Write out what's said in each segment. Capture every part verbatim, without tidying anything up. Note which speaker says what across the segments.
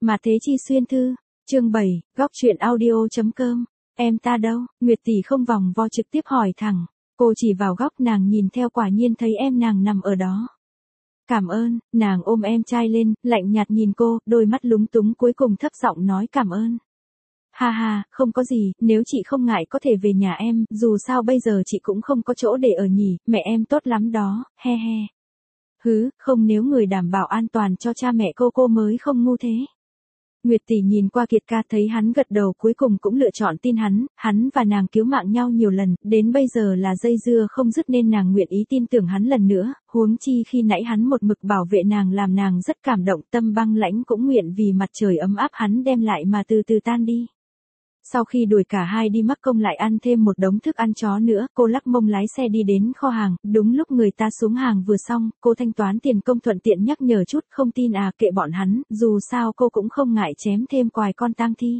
Speaker 1: Mà thế chi xuyên thư, chương bảy, góc truyện audio chấm com. Em ta đâu? Nguyệt tỷ không vòng vo trực tiếp hỏi thẳng. Cô chỉ vào góc nàng nhìn theo quả nhiên thấy em nàng nằm ở đó. Cảm ơn, nàng ôm em trai lên, lạnh nhạt nhìn cô, đôi mắt lúng túng cuối cùng thấp giọng nói cảm ơn. Ha ha, không có gì, nếu chị không ngại có thể về nhà em, dù sao bây giờ chị cũng không có chỗ để ở nhỉ, mẹ em tốt lắm đó, he he. Hứ, không nếu người đảm bảo an toàn cho cha mẹ cô cô mới không ngu thế. Nguyệt tỷ nhìn qua Kiệt ca thấy hắn gật đầu cuối cùng cũng lựa chọn tin hắn, hắn và nàng cứu mạng nhau nhiều lần, đến bây giờ là dây dưa không dứt nên nàng nguyện ý tin tưởng hắn lần nữa, huống chi khi nãy hắn một mực bảo vệ nàng làm nàng rất cảm động, tâm băng lãnh cũng nguyện vì mặt trời ấm áp hắn đem lại mà từ từ tan đi. Sau khi đuổi cả hai đi mắc công lại ăn thêm một đống thức ăn chó nữa, cô lắc mông lái xe đi đến kho hàng, đúng lúc người ta xuống hàng vừa xong, cô thanh toán tiền công thuận tiện nhắc nhở chút, không tin à kệ bọn hắn, dù sao cô cũng không ngại chém thêm quài con tang thi.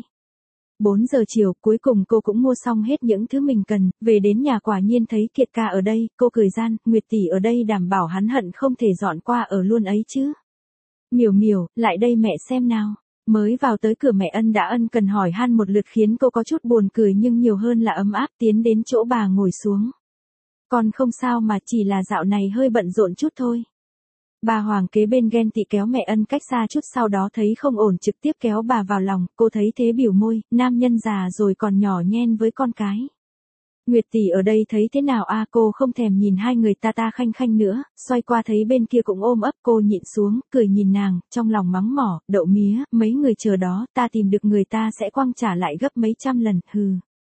Speaker 1: bốn giờ chiều, cuối cùng cô cũng mua xong hết những thứ mình cần, về đến nhà quả nhiên thấy Kiệt ca ở đây, cô cười gian, Nguyệt tỷ ở đây đảm bảo hắn hận không thể dọn qua ở luôn ấy chứ. Miểu miểu, lại đây mẹ xem nào. Mới vào tới cửa mẹ ân đã ân cần hỏi han một lượt khiến cô có chút buồn cười nhưng nhiều hơn là ấm áp tiến đến chỗ bà ngồi xuống. Còn không sao mà chỉ là dạo này hơi bận rộn chút thôi. Bà Hoàng kế bên ghen tị kéo mẹ ân cách xa chút sau đó thấy không ổn trực tiếp kéo bà vào lòng, cô thấy thế biểu môi, nam nhân già rồi còn nhỏ nhen với con cái. Nguyệt tỷ ở đây thấy thế nào a à, cô không thèm nhìn hai người ta ta khanh khanh nữa, xoay qua thấy bên kia cũng ôm ấp cô nhịn xuống, cười nhìn nàng, trong lòng mắng mỏ, đậu mía, mấy người chờ đó, ta tìm được người ta sẽ quăng trả lại gấp mấy trăm lần, hừ.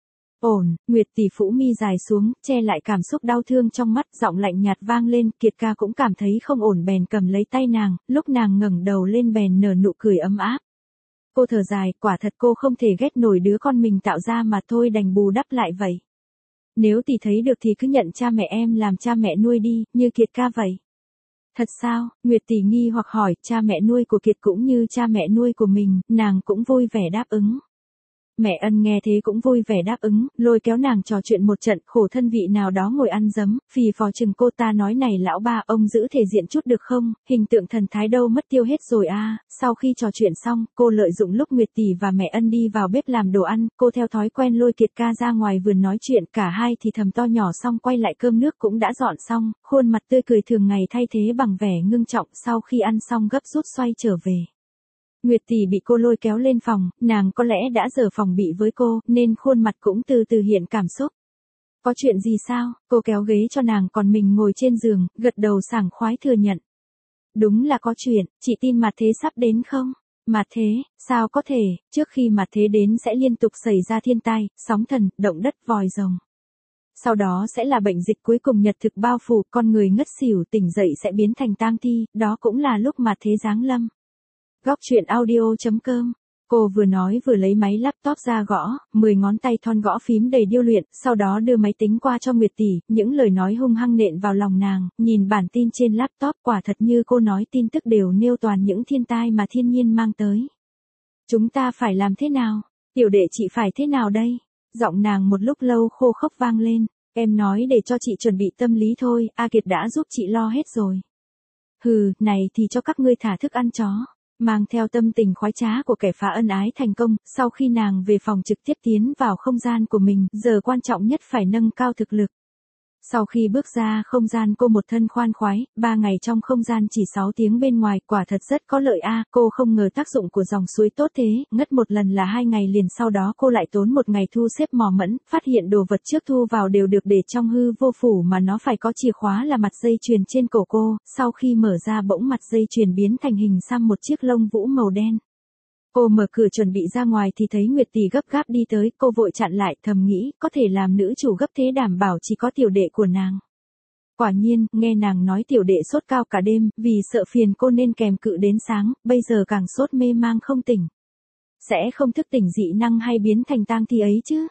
Speaker 1: Ổn, Nguyệt tỷ phủ mi dài xuống, che lại cảm xúc đau thương trong mắt, giọng lạnh nhạt vang lên, Kiệt ca cũng cảm thấy không ổn bèn cầm lấy tay nàng, lúc nàng ngẩng đầu lên bèn nở nụ cười ấm áp. Cô thở dài, quả thật cô không thể ghét nổi đứa con mình tạo ra mà thôi đành bù đắp lại vậy. Nếu tỷ thấy được thì cứ nhận cha mẹ em làm cha mẹ nuôi đi, như Kiệt ca vậy. Thật sao? Nguyệt tỷ nghi hoặc hỏi, cha mẹ nuôi của Kiệt cũng như cha mẹ nuôi của mình, nàng cũng vui vẻ đáp ứng. Mẹ ân nghe thế cũng vui vẻ đáp ứng, lôi kéo nàng trò chuyện một trận, khổ thân vị nào đó ngồi ăn dấm, phì phò chừng cô ta nói này lão ba ông giữ thể diện chút được không, hình tượng thần thái đâu mất tiêu hết rồi a. À. Sau khi trò chuyện xong, cô lợi dụng lúc Nguyệt tỷ và mẹ ân đi vào bếp làm đồ ăn, cô theo thói quen lôi Kiệt ca ra ngoài vườn nói chuyện, cả hai thì thầm to nhỏ xong quay lại cơm nước cũng đã dọn xong, khuôn mặt tươi cười thường ngày thay thế bằng vẻ ngưng trọng sau khi ăn xong gấp rút xoay trở về. Nguyệt tỷ bị cô lôi kéo lên phòng, nàng có lẽ đã dở phòng bị với cô, nên khuôn mặt cũng từ từ hiện cảm xúc. Có chuyện gì sao? Cô kéo ghế cho nàng còn mình ngồi trên giường, gật đầu sảng khoái thừa nhận. Đúng là có chuyện, chị tin mặt thế sắp đến không? Mặt thế, sao có thể, trước khi mặt thế đến sẽ liên tục xảy ra thiên tai, sóng thần, động đất vòi rồng. Sau đó sẽ là bệnh dịch cuối cùng nhật thực bao phủ, con người ngất xỉu tỉnh dậy sẽ biến thành tang thi, đó cũng là lúc mặt thế giáng lâm. Góc truyện audio chấm com. Cô vừa nói vừa lấy máy laptop ra gõ, mười ngón tay thon gõ phím đầy điêu luyện, sau đó đưa máy tính qua cho Nguyệt tỷ, những lời nói hung hăng nện vào lòng nàng, nhìn bản tin trên laptop quả thật như cô nói tin tức đều nêu toàn những thiên tai mà thiên nhiên mang tới. Chúng ta phải làm thế nào? Tiểu đệ chị phải thế nào đây? Giọng nàng một lúc lâu khô khốc vang lên, em nói để cho chị chuẩn bị tâm lý thôi, A Kiệt đã giúp chị lo hết rồi. Hừ, này thì cho các ngươi thả thức ăn chó. Mang theo tâm tình khoái trá của kẻ phá ân ái thành công, sau khi nàng về phòng trực tiếp tiến vào không gian của mình, giờ quan trọng nhất phải nâng cao thực lực. Sau khi bước ra không gian cô một thân khoan khoái, ba ngày trong không gian chỉ sáu tiếng bên ngoài, quả thật rất có lợi a. À, cô không ngờ tác dụng của dòng suối tốt thế, ngất một lần là hai ngày liền sau đó cô lại tốn một ngày thu xếp mò mẫm, phát hiện đồ vật trước thu vào đều được để trong hư vô phủ mà nó phải có chìa khóa là mặt dây chuyền trên cổ cô, sau khi mở ra bỗng mặt dây chuyền biến thành hình xăm một chiếc lông vũ màu đen. Cô mở cửa chuẩn bị ra ngoài thì thấy Nguyệt tỷ gấp gáp đi tới, cô vội chặn lại, thầm nghĩ, có thể làm nữ chủ gấp thế đảm bảo chỉ có tiểu đệ của nàng. Quả nhiên, nghe nàng nói tiểu đệ sốt cao cả đêm, vì sợ phiền cô nên kèm cự đến sáng, bây giờ càng sốt mê mang không tỉnh. Sẽ không thức tỉnh dị năng hay biến thành tang thi ấy chứ?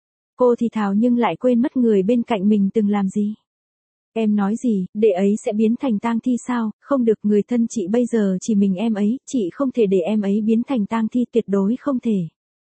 Speaker 1: Cô thì thào nhưng lại quên mất người bên cạnh mình từng làm gì. Em nói gì, đệ ấy sẽ biến thành tang thi sao, không được, người thân chị bây giờ chỉ mình em ấy, chị không thể để em ấy biến thành tang thi, tuyệt đối không thể.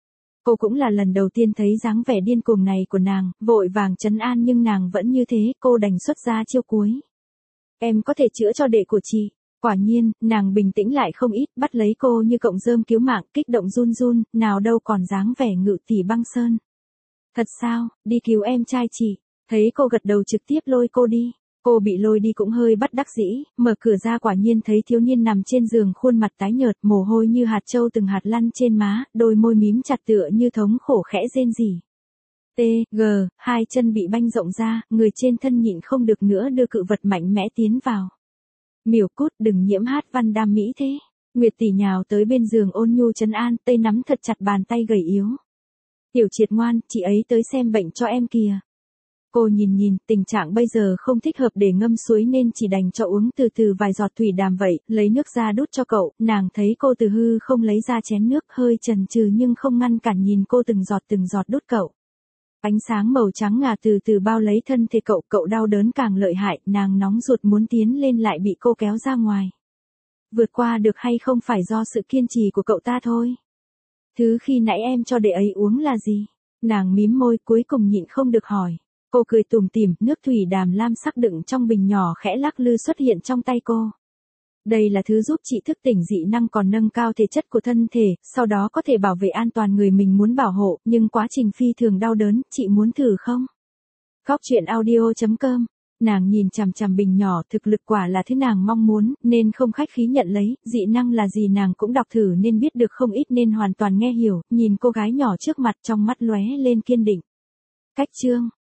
Speaker 1: Cô cũng là lần đầu tiên thấy dáng vẻ điên cuồng này của nàng, vội vàng trấn an nhưng nàng vẫn như thế, cô đành xuất ra chiêu cuối. Em có thể chữa cho đệ của chị. Quả nhiên, nàng bình tĩnh lại không ít, bắt lấy cô như cọng rơm cứu mạng, kích động run run, nào đâu còn dáng vẻ ngự tỷ băng sơn. Thật sao, đi cứu em trai chị. Thấy cô gật đầu trực tiếp lôi cô đi. Cô bị lôi đi cũng hơi bất đắc dĩ, mở cửa ra quả nhiên thấy thiếu niên nằm trên giường, khuôn mặt tái nhợt, mồ hôi như hạt châu từng hạt lăn trên má, đôi môi mím chặt tựa như thống khổ khẽ rên rỉ. T, G, hai chân bị banh rộng ra, người trên thân nhịn không được nữa đưa cự vật mạnh mẽ tiến vào. Miểu cút, đừng nhiễm hát văn đam mỹ thế. Nguyệt tỷ nhào tới bên giường ôn nhu trấn an, tay nắm thật chặt bàn tay gầy yếu. Tiểu Triệt ngoan, chị ấy tới xem bệnh cho em kìa. Cô nhìn nhìn, tình trạng bây giờ không thích hợp để ngâm suối nên chỉ đành cho uống từ từ vài giọt thủy đàm vậy, lấy nước ra đút cho cậu, nàng thấy cô từ hư không lấy ra chén nước, hơi chần chừ nhưng không ngăn cản nhìn cô từng giọt từng giọt đút cậu. Ánh sáng màu trắng ngà từ từ bao lấy thân thể cậu, cậu đau đớn càng lợi hại, nàng nóng ruột muốn tiến lên lại bị cô kéo ra ngoài. Vượt qua được hay không phải do sự kiên trì của cậu ta thôi. Thứ khi nãy em cho đệ ấy uống là gì? Nàng mím môi cuối cùng nhịn không được hỏi. Cô cười tủm tỉm, nước thủy đàm lam sắc đựng trong bình nhỏ khẽ lắc lư xuất hiện trong tay cô. Đây là thứ giúp chị thức tỉnh dị năng còn nâng cao thể chất của thân thể, sau đó có thể bảo vệ an toàn người mình muốn bảo hộ, nhưng quá trình phi thường đau đớn, chị muốn thử không? Góc truyện audio chấm com. Nàng nhìn chằm chằm bình nhỏ, thực lực quả là thứ nàng mong muốn, nên không khách khí nhận lấy, dị năng là gì nàng cũng đọc thử nên biết được không ít nên hoàn toàn nghe hiểu, nhìn cô gái nhỏ trước mặt trong mắt lóe lên kiên định. Cách chương